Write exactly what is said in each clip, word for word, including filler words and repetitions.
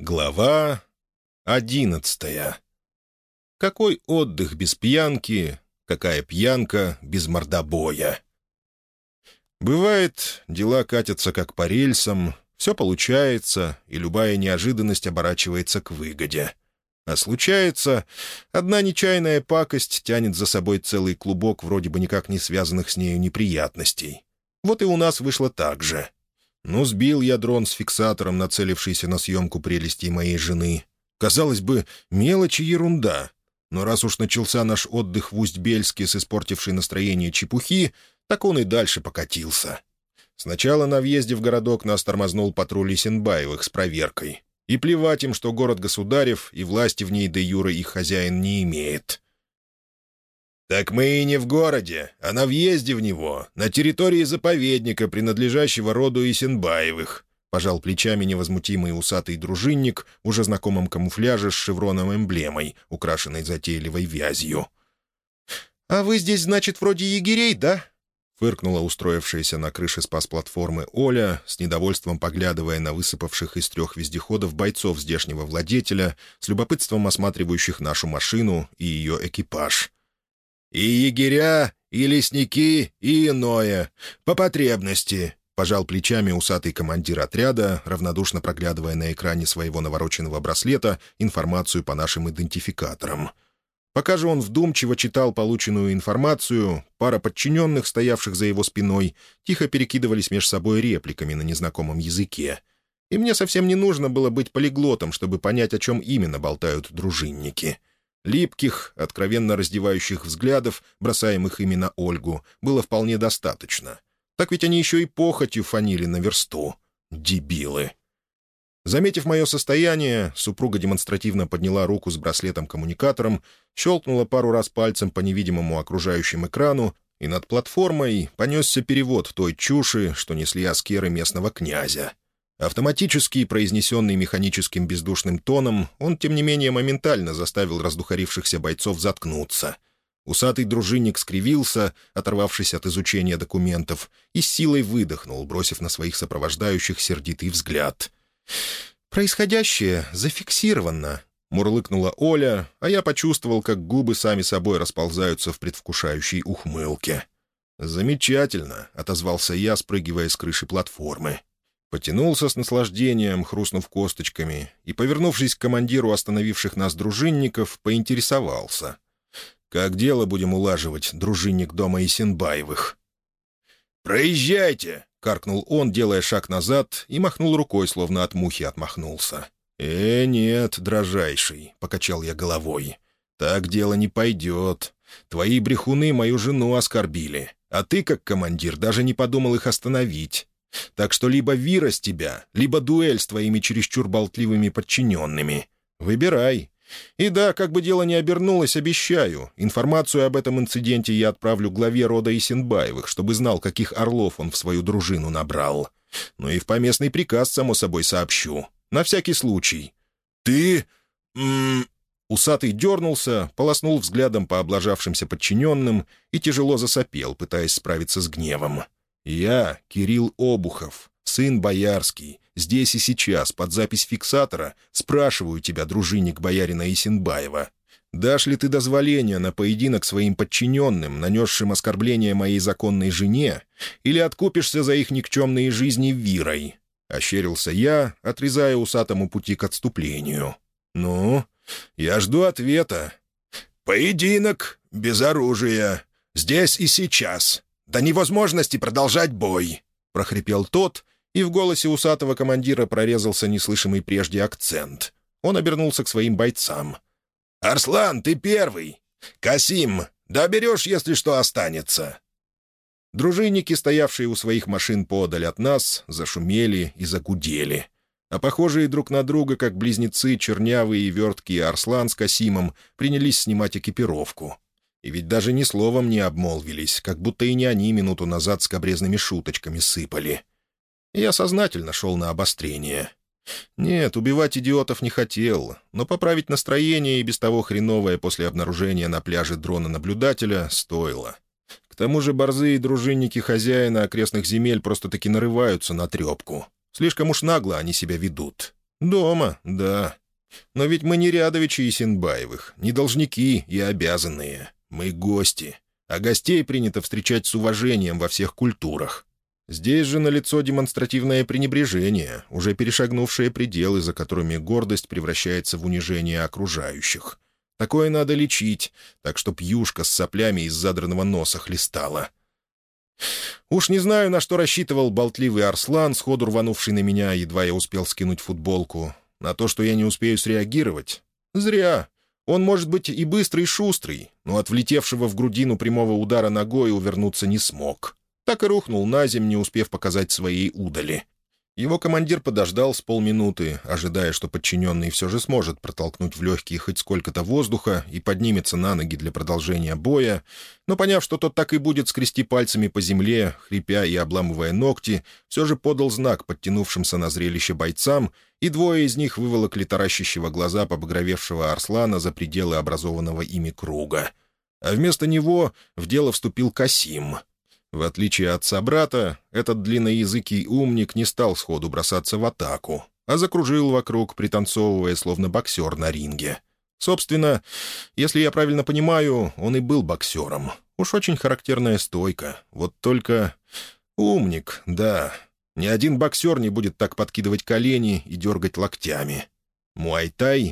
Глава одиннадцатая. Какой отдых без пьянки, какая пьянка без мордобоя? Бывает, дела катятся как по рельсам, все получается, и любая неожиданность оборачивается к выгоде. А случается, одна нечаянная пакость тянет за собой целый клубок вроде бы никак не связанных с нею неприятностей. Вот и у нас вышло так же. Ну, сбил я дрон с фиксатором, нацелившийся на съемку прелестей моей жены. Казалось бы, мелочь и ерунда. Но раз уж начался наш отдых в Усть-Бельске с испортившей настроение чепухи, так он и дальше покатился. Сначала на въезде в городок нас тормознул патруль Исенбаевых с проверкой. И плевать им, что город государев, и власти в ней де юре их хозяин не имеет. «Так мы и не в городе, а на въезде в него, на территории заповедника, принадлежащего роду Исенбаевых», — пожал плечами невозмутимый усатый дружинник, уже знакомом камуфляже с шевроном-эмблемой, украшенной затейливой вязью. «А вы здесь, значит, вроде егерей, да?» — фыркнула устроившаяся на крыше спас-платформы Оля, с недовольством поглядывая на высыпавших из трех вездеходов бойцов здешнего владетеля, с любопытством осматривающих нашу машину и ее экипаж. «И егеря, и лесники, и иное. По потребности», — пожал плечами усатый командир отряда, равнодушно проглядывая на экране своего навороченного браслета информацию по нашим идентификаторам. Пока же он вдумчиво читал полученную информацию, пара подчиненных, стоявших за его спиной, тихо перекидывались меж собой репликами на незнакомом языке. И мне совсем не нужно было быть полиглотом, чтобы понять, о чем именно болтают дружинники. Липких, откровенно раздевающих взглядов, бросаемых ими на Ольгу, было вполне достаточно. Так ведь они еще и похотью фанили на версту. Дебилы. Заметив мое состояние, супруга демонстративно подняла руку с браслетом-коммуникатором, щелкнула пару раз пальцем по невидимому окружающему экрану, и над платформой понесся перевод той чуши, что несли аскеры местного князя. Автоматически, произнесенный механическим бездушным тоном, он, тем не менее, моментально заставил раздухарившихся бойцов заткнуться. Усатый дружинник скривился, оторвавшись от изучения документов, и с силой выдохнул, бросив на своих сопровождающих сердитый взгляд. «Происходящее зафиксировано», — мурлыкнула Оля, а я почувствовал, как губы сами собой расползаются в предвкушающей ухмылке. «Замечательно», — отозвался я, спрыгивая с крыши платформы. Потянулся с наслаждением, хрустнув косточками, и, повернувшись к командиру остановивших нас дружинников, поинтересовался. «Как дело будем улаживать, дружинник дома Исенбаевых?» «Проезжайте!» — каркнул он, делая шаг назад, и махнул рукой, словно от мухи отмахнулся. «Э, нет, дрожайший», — покачал я головой. «Так дело не пойдет. Твои брехуны мою жену оскорбили, а ты, как командир, даже не подумал их остановить. Так что либо вира с тебя, либо дуэль с твоими чересчур болтливыми подчиненными. Выбирай. И да, как бы дело ни обернулось, обещаю, информацию об этом инциденте я отправлю главе рода Исенбаевых, чтобы знал, каких орлов он в свою дружину набрал. Ну и в поместный приказ, само собой, сообщу. На всякий случай». «Ты... М-м...» Усатый дернулся, полоснул взглядом по облажавшимся подчиненным и тяжело засопел, пытаясь справиться с гневом. «Я, Кирилл Обухов, сын боярский, здесь и сейчас, под запись фиксатора, спрашиваю тебя, дружинник боярина Исенбаева, дашь ли ты дозволение на поединок своим подчиненным, нанесшим оскорбление моей законной жене, или откупишься за их никчемные жизни вирой?» — ощерился я, отрезая усатому пути к отступлению. «Ну, я жду ответа». «Поединок без оружия. Здесь и сейчас. До невозможности продолжать бой», — прохрипел тот, и в голосе усатого командира прорезался неслышимый прежде акцент. Он обернулся к своим бойцам. «Арслан, ты первый! Касим, доберешь, если что останется!» Дружинники, стоявшие у своих машин подаль от нас, зашумели и загудели. А похожие друг на друга, как близнецы, чернявые и верткие Арслан с Касимом, принялись снимать экипировку. И ведь даже ни словом не обмолвились, как будто и не они минуту назад скабрезными шуточками сыпали. Я сознательно шел на обострение. Нет, убивать идиотов не хотел, но поправить настроение и без того хреновое после обнаружения на пляже дрона-наблюдателя стоило. К тому же борзые дружинники хозяина окрестных земель просто-таки нарываются на трепку. Слишком уж нагло они себя ведут. «Дома, да. Но ведь мы не Рядовичи Исенбаевых, не должники и обязанные. Мы гости, а гостей принято встречать с уважением во всех культурах. Здесь же налицо демонстративное пренебрежение, уже перешагнувшее пределы, за которыми гордость превращается в унижение окружающих. Такое надо лечить, так чтоб юшка с соплями из задранного носа хлестала. Уж не знаю, на что рассчитывал болтливый Арслан, сходу рванувший на меня, едва я успел скинуть футболку. На то, что я не успею среагировать? Зря. Он может быть и быстрый, и шустрый, но от влетевшего в грудину прямого удара ногой увернуться не смог. Так и рухнул на землю, не успев показать своей удали. Его командир подождал с полминуты, ожидая, что подчиненный все же сможет протолкнуть в легкие хоть сколько-то воздуха и поднимется на ноги для продолжения боя, но, поняв, что тот так и будет скрести пальцами по земле, хрипя и обламывая ногти, все же подал знак подтянувшимся на зрелище бойцам, и двое из них выволокли таращащего глаза побагровевшего Арслана за пределы образованного ими круга. А вместо него в дело вступил Касим. В отличие от собрата, этот длинноязыкий умник не стал сходу бросаться в атаку, а закружил вокруг, пританцовывая, словно боксер на ринге. Собственно, если я правильно понимаю, он и был боксером. Уж очень характерная стойка. Вот только... умник, да. Ни один боксер не будет так подкидывать колени и дергать локтями. Муай-тай?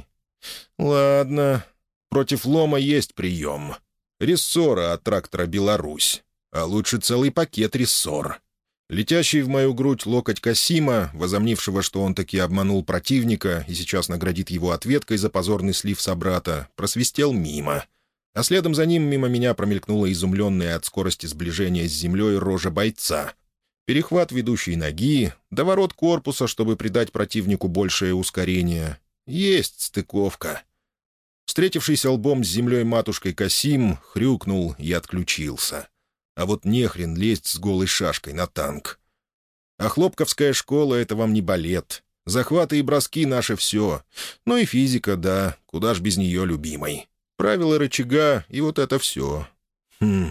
Ладно. Против лома есть прием. Рессора от трактора «Беларусь». А лучше целый пакет рессор. Летящий в мою грудь локоть Касима, возомнившего, что он таки обманул противника и сейчас наградит его ответкой за позорный слив собрата, просвистел мимо. А следом за ним мимо меня промелькнула изумленная от скорости сближения с землей рожа бойца. Перехват ведущей ноги, доворот корпуса, чтобы придать противнику большее ускорение. Есть стыковка. Встретившийся лбом с землей матушкой Касим хрюкнул и отключился. А вот нехрен лезть с голой шашкой на танк. А хлопковская школа — это вам не балет. Захваты и броски — наше все. Ну и физика, да, куда ж без нее, любимой. Правила рычага и вот это все. Хм.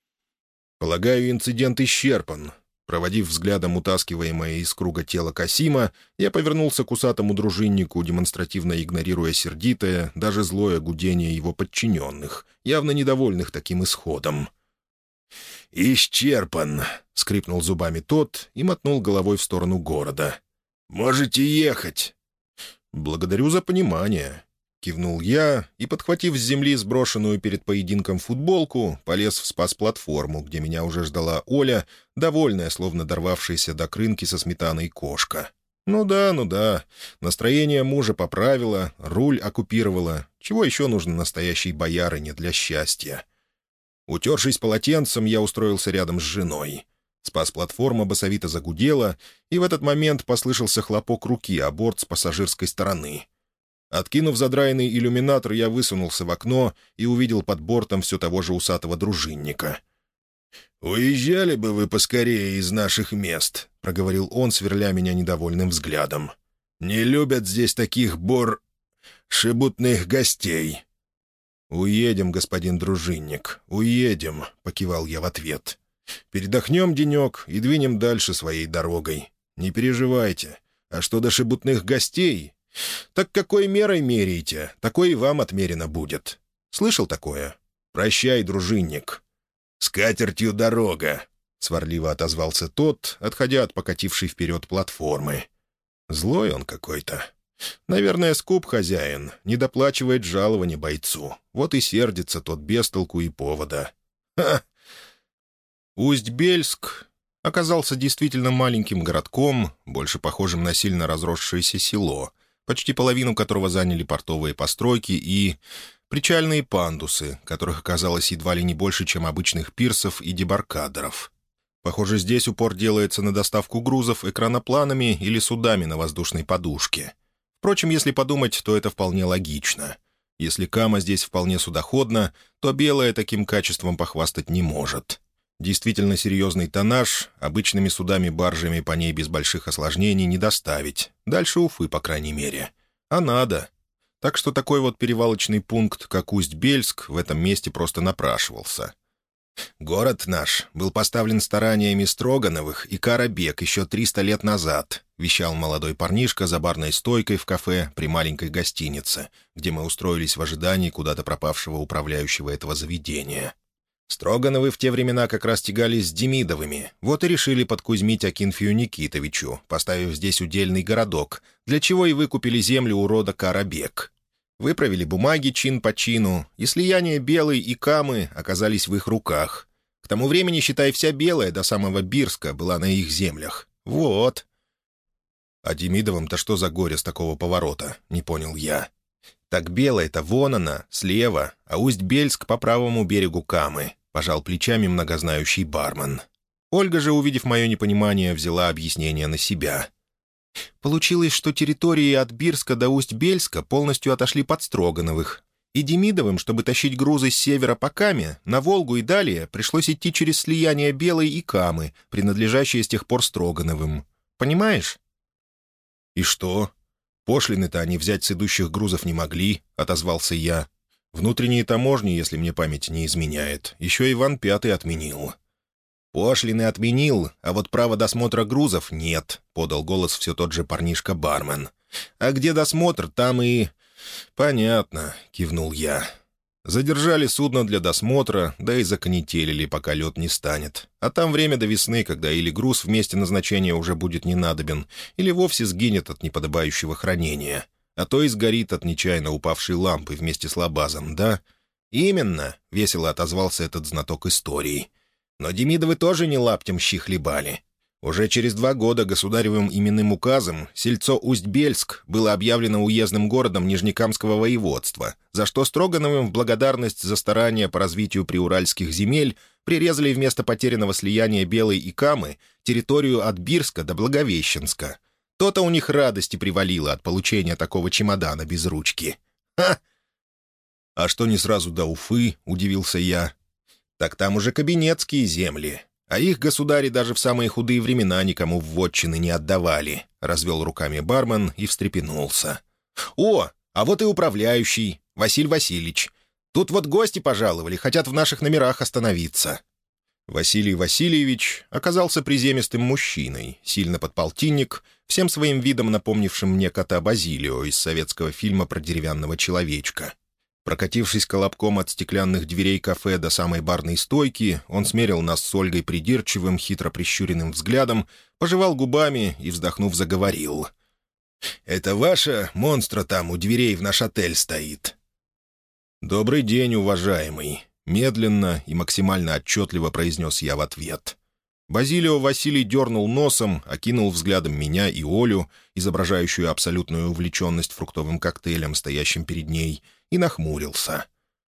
Полагаю, инцидент исчерпан. Проводив взглядом утаскиваемое из круга тело Касима, я повернулся к усатому дружиннику, демонстративно игнорируя сердитое, даже злое гудение его подчиненных, явно недовольных таким исходом. «Исчерпан», — скрипнул зубами тот и мотнул головой в сторону города. «Можете ехать». «Благодарю за понимание», — кивнул я и, подхватив с земли сброшенную перед поединком футболку, полез в спас-платформу, где меня уже ждала Оля, довольная, словно дорвавшаяся до крынки со сметаной кошка. «Ну да, ну да, настроение мужа поправило, руль оккупировало. Чего еще нужно настоящей боярине для счастья?» Утершись полотенцем, я устроился рядом с женой. Спас-платформа басовито загудела, и в этот момент послышался хлопок руки о борт с пассажирской стороны. Откинув задраенный иллюминатор, я высунулся в окно и увидел под бортом все того же усатого дружинника. «Уезжали бы вы поскорее из наших мест», — проговорил он, сверля меня недовольным взглядом. «Не любят здесь таких бор... шебутных гостей». «Уедем, господин дружинник, уедем», — покивал я в ответ. «Передохнем денек и двинем дальше своей дорогой. Не переживайте. А что до шебутных гостей? Так какой мерой меряете, такой и вам отмерено будет. Слышал такое? Прощай, дружинник». «С катертью дорога», — сварливо отозвался тот, отходя от покатившей вперед платформы. Злой он какой-то. Наверное, скуп хозяин, не доплачивает жалование бойцу. Вот и сердится тот без толку и повода. Ха! Усть-Бельск оказался действительно маленьким городком, больше похожим на сильно разросшееся село, почти половину которого заняли портовые постройки и причальные пандусы, которых оказалось едва ли не больше, чем обычных пирсов и дебаркадеров. Похоже, здесь упор делается на доставку грузов экранопланами или судами на воздушной подушке. Впрочем, если подумать, то это вполне логично. Если Кама здесь вполне судоходна, то белая таким качеством похвастать не может. Действительно серьезный тоннаж, обычными судами-баржами по ней без больших осложнений не доставить. Дальше Уфы, по крайней мере. А надо. Так что такой вот перевалочный пункт, как Усть-Бельск, в этом месте просто напрашивался. «Город наш был поставлен стараниями Строгановых и Карабек еще триста лет назад», — вещал молодой парнишка за барной стойкой в кафе при маленькой гостинице, где мы устроились в ожидании куда-то пропавшего управляющего этого заведения. Строгановы в те времена как раз тягались с Демидовыми, вот и решили подкузмить Акинфию Никитовичу, поставив здесь удельный городок, для чего и выкупили землю у рода Карабек. Выправили бумаги чин по чину, и слияние Белой и Камы оказались в их руках. К тому времени, считай, вся Белая до самого Бирска была на их землях. Вот. А Демидовым-то что за горе с такого поворота, не понял я. Так Белая-то вон она, слева, а Усть-Бельск по правому берегу Камы, пожал плечами многознающий бармен. Ольга же, увидев мое непонимание, взяла объяснение на себя. Получилось, что территории от Бирска до Усть-Бельска полностью отошли под Строгановых, и Демидовым, чтобы тащить грузы с севера по Каме, на Волгу и далее пришлось идти через слияние Белой и Камы, принадлежащие с тех пор Строгановым. Понимаешь? «И что? Пошлины-то они взять с идущих грузов не могли», — отозвался я. «Внутренние таможни, если мне память не изменяет, еще Иван Пятый отменил». «Пошлины отменил, а вот права досмотра грузов нет», — подал голос все тот же парнишка-бармен. «А где досмотр, там и...» «Понятно», — кивнул я. «Задержали судно для досмотра, да и законетелили, пока лед не станет. А там время до весны, когда или груз в месте назначения уже будет не надобен, или вовсе сгинет от неподобающего хранения, а то и сгорит от нечаянно упавшей лампы вместе с лабазом, да?» «Именно», — весело отозвался этот знаток истории. «Но Демидовы тоже не лаптем щи хлебали. Уже через два года государевым именным указом сельцо Усть-Бельск было объявлено уездным городом Нижнекамского воеводства, за что Строгановым в благодарность за старания по развитию приуральских земель прирезали вместо потерянного слияния Белой и Камы территорию от Бирска до Благовещенска. То-то у них радости привалило от получения такого чемодана без ручки. Ха!» «А что не сразу до Уфы?» — удивился я. «Так там уже кабинетские земли, а их государи даже в самые худые времена никому в вотчины не отдавали», — развел руками бармен и встрепенулся. «О, а вот и управляющий, Василий Васильевич. Тут вот гости пожаловали, хотят в наших номерах остановиться». Василий Васильевич оказался приземистым мужчиной, сильно подполтинник, всем своим видом напомнившим мне кота Базилио из советского фильма про деревянного человечка. Прокатившись колобком от стеклянных дверей кафе до самой барной стойки, он смерил нас с Ольгой придирчивым, хитро прищуренным взглядом, пожевал губами и, вздохнув, заговорил. «Это ваша монстра там у дверей в наш отель стоит?» «Добрый день, уважаемый», — медленно и максимально отчетливо произнес я в ответ. Базилио Василий дернул носом, окинул взглядом меня и Олю, изображающую абсолютную увлеченность фруктовым коктейлем, стоящим перед ней, и нахмурился.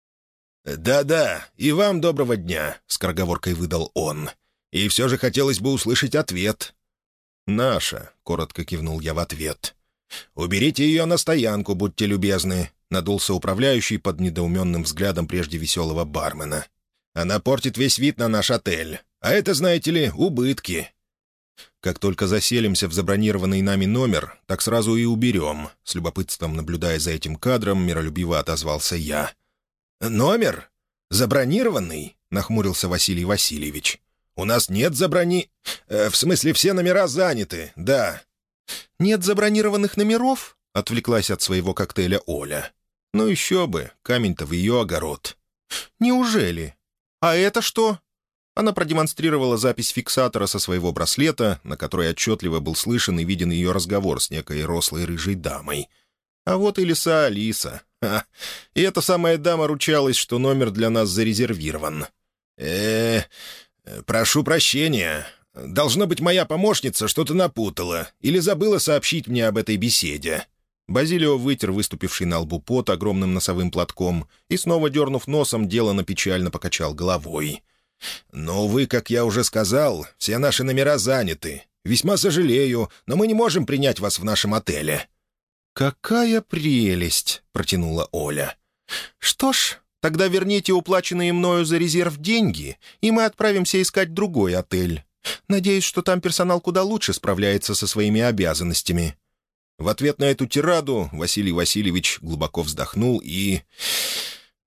«Да-да, и вам доброго дня», — скороговоркой выдал он. «И все же хотелось бы услышать ответ». «Наша», — коротко кивнул я в ответ. «Уберите ее на стоянку, будьте любезны», — надулся управляющий под недоуменным взглядом прежде веселого бармена. «Она портит весь вид на наш отель. А это, знаете ли, убытки». «Как только заселимся в забронированный нами номер, так сразу и уберем», — с любопытством наблюдая за этим кадром, миролюбиво отозвался я. «Номер? Забронированный?» — нахмурился Василий Васильевич. «У нас нет заброни... Э, в смысле, все номера заняты, да». «Нет забронированных номеров?» — отвлеклась от своего коктейля Оля. «Ну еще бы, камень-то в ее огород». «Неужели? А это что?» Она продемонстрировала запись фиксатора со своего браслета, на которой отчетливо был слышен и виден ее разговор с некой рослой рыжей дамой. А вот и лиса Алиса. Ха. И эта самая дама ручалась, что номер для нас зарезервирован. э прошу прощения. Должно быть, моя помощница что-то напутала или забыла сообщить мне об этой беседе». Базилио вытер выступивший на лбу пот огромным носовым платком и, снова дернув носом, делано печально покачал головой. «Но, увы, как я уже сказал, все наши номера заняты. Весьма сожалею, но мы не можем принять вас в нашем отеле». «Какая прелесть!» — протянула Оля. «Что ж, тогда верните уплаченные мною за резерв деньги, и мы отправимся искать другой отель. Надеюсь, что там персонал куда лучше справляется со своими обязанностями». В ответ на эту тираду Василий Васильевич глубоко вздохнул и...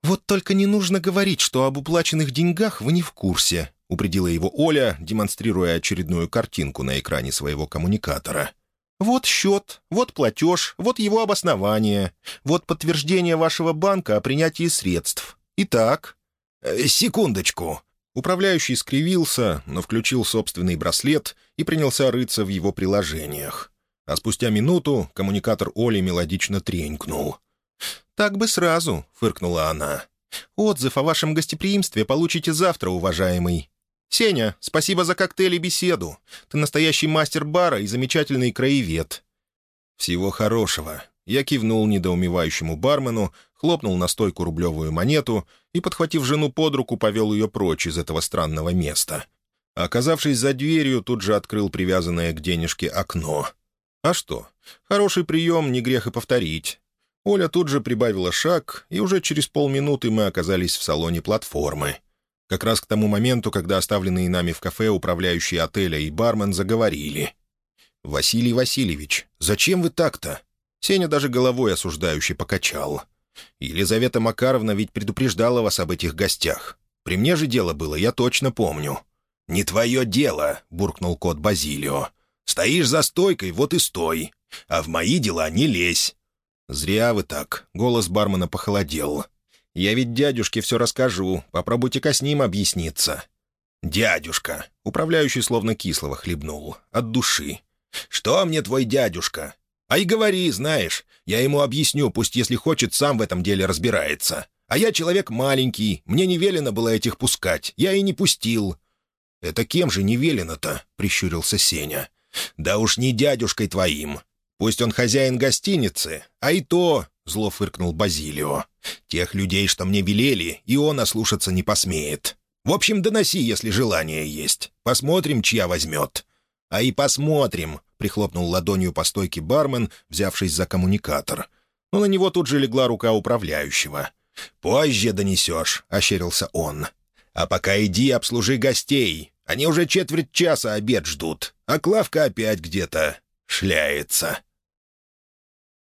«Вот только не нужно говорить, что об уплаченных деньгах вы не в курсе», — упредила его Оля, демонстрируя очередную картинку на экране своего коммуникатора. «Вот счет, вот платеж, вот его обоснование, вот подтверждение вашего банка о принятии средств. Итак...» э, «Секундочку». Управляющий скривился, но включил собственный браслет и принялся рыться в его приложениях. А спустя минуту коммуникатор Оли мелодично тренькнул. «Так бы сразу», — фыркнула она. «Отзыв о вашем гостеприимстве получите завтра, уважаемый. Сеня, спасибо за коктейль и беседу. Ты настоящий мастер бара и замечательный краевед». «Всего хорошего». Я кивнул недоумевающему бармену, хлопнул на стойку рублевую монету и, подхватив жену под руку, повел ее прочь из этого странного места. Оказавшись за дверью, тут же открыл привязанное к денежке окно. А что? Хороший прием, не грех и повторить. Оля тут же прибавила шаг, и уже через полминуты мы оказались в салоне платформы. Как раз к тому моменту, когда оставленные нами в кафе управляющие отеля и бармен заговорили. «Василий Васильевич, зачем вы так-то?» Сеня даже головой осуждающе покачал. «Елизавета Макаровна ведь предупреждала вас об этих гостях. При мне же дело было, я точно помню». «Не твое дело», — буркнул кот Базилио. «Стоишь за стойкой, вот и стой. А в мои дела не лезь». «Зря вы так», — голос бармена похолодел. «Я ведь дядюшке все расскажу, попробуйте-ка с ним объясниться». «Дядюшка», — управляющий словно кислого хлебнул, от души. «Что мне твой дядюшка? А и говори, знаешь, я ему объясню, пусть, если хочет, сам в этом деле разбирается. А я человек маленький, мне не велено было этих пускать, я и не пустил». «Это кем же не велено-то?» — прищурился Сеня. «Да уж не дядюшкой твоим. Пусть он хозяин гостиницы, а и то...» — зло фыркнул Базилио. «Тех людей, что мне велели, и он ослушаться не посмеет. В общем, доноси, если желание есть. Посмотрим, чья возьмет». «А и посмотрим», — прихлопнул ладонью по стойке бармен, взявшись за коммуникатор. Но на него тут же легла рука управляющего. «Позже донесешь», — ощерился он. «А пока иди обслужи гостей. Они уже четверть часа обед ждут, а Клавка опять где-то шляется».